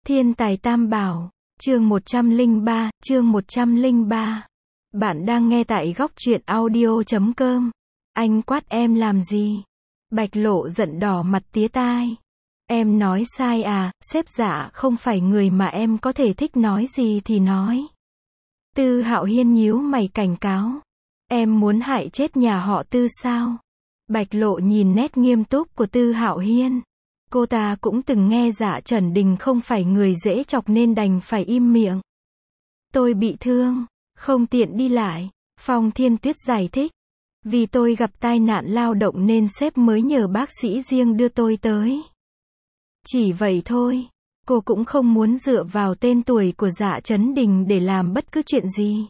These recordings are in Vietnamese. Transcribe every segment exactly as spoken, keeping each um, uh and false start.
Thiên tài tam bảo, chương một trăm lẻ ba, chương một trăm lẻ ba. Bạn đang nghe tại góc truyện audio chấm com. Anh quát em làm gì? Bạch Lộ giận đỏ mặt tía tai. Em nói sai à, sếp Dạ không phải người mà em có thể thích nói gì thì nói. Tư Hạo Hiên nhíu mày cảnh cáo. Em muốn hại chết nhà họ Tư sao? Bạch Lộ nhìn nét nghiêm túc của Tư Hạo Hiên. Cô ta cũng từng nghe Dạ Trần Đình không phải người dễ chọc nên đành phải im miệng. Tôi bị thương, không tiện đi lại, Phong Thiên Tuyết giải thích. Vì tôi gặp tai nạn lao động nên sếp mới nhờ bác sĩ riêng đưa tôi tới. Chỉ vậy thôi, cô cũng không muốn dựa vào tên tuổi của Dạ Trấn Đình để làm bất cứ chuyện gì.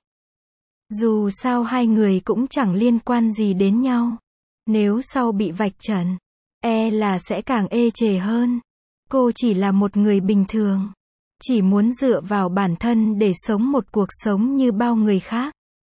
Dù sao hai người cũng chẳng liên quan gì đến nhau. Nếu sau bị vạch trần, e là sẽ càng ê chề hơn. Cô chỉ là một người bình thường, chỉ muốn dựa vào bản thân để sống một cuộc sống như bao người khác.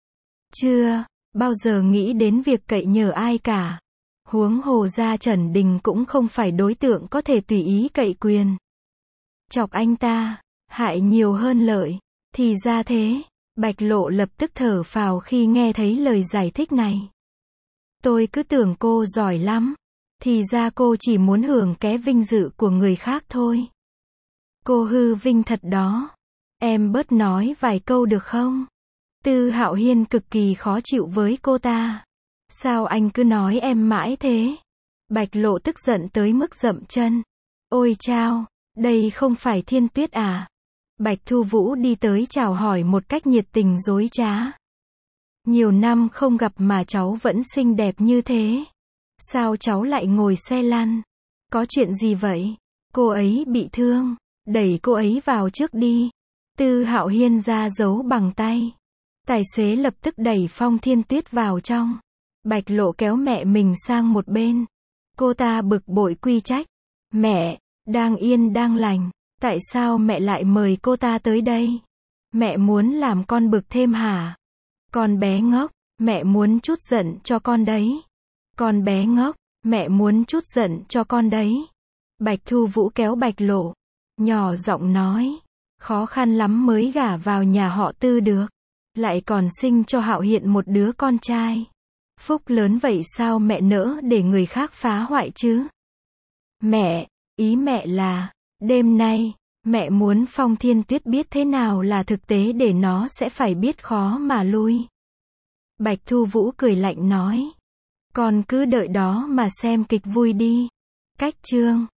Chưa bao giờ nghĩ đến việc cậy nhờ ai cả. Huống hồ Dạ Trần Đình cũng không phải đối tượng có thể tùy ý cậy quyền. Chọc anh ta, hại nhiều hơn lợi. Thì ra thế. Bạch Lộ lập tức thở phào khi nghe thấy lời giải thích này. Tôi cứ tưởng cô giỏi lắm. Thì ra cô chỉ muốn hưởng ké vinh dự của người khác thôi. Cô hư vinh thật đó. Em bớt nói vài câu được không? Tư Hạo Hiên cực kỳ khó chịu với cô ta. Sao anh cứ nói em mãi thế? Bạch Lộ tức giận tới mức dậm chân. Ôi chao, đây không phải Thiên Tuyết à? Bạch Thu Vũ đi tới chào hỏi một cách nhiệt tình dối trá. Nhiều năm không gặp mà cháu vẫn xinh đẹp như thế. Sao cháu lại ngồi xe lăn? Có chuyện gì vậy? Cô ấy bị thương. Đẩy cô ấy vào trước đi. Tư Hạo Hiên ra dấu bằng tay. Tài xế lập tức đẩy Phong Thiên Tuyết vào trong. Bạch Lộ kéo mẹ mình sang một bên. Cô ta bực bội quy trách. Mẹ, đang yên đang lành. Tại sao mẹ lại mời cô ta tới đây? Mẹ muốn làm con bực thêm hả? Con bé ngốc, mẹ muốn trút giận cho con đấy. Con bé ngốc, mẹ muốn trút giận cho con đấy. Bạch Thu Vũ kéo Bạch Lộ, nhỏ giọng nói. Khó khăn lắm mới gả vào nhà họ Tư được. Lại còn sinh cho Hạo Hiên một đứa con trai. Phúc lớn vậy sao mẹ nỡ để người khác phá hoại chứ? Mẹ, ý mẹ là, đêm nay, mẹ muốn Phong Thiên Tuyết biết thế nào là thực tế để nó sẽ phải biết khó mà lui. Bạch Thu Vũ cười lạnh nói. Con cứ đợi đó mà xem kịch vui đi. Cách chương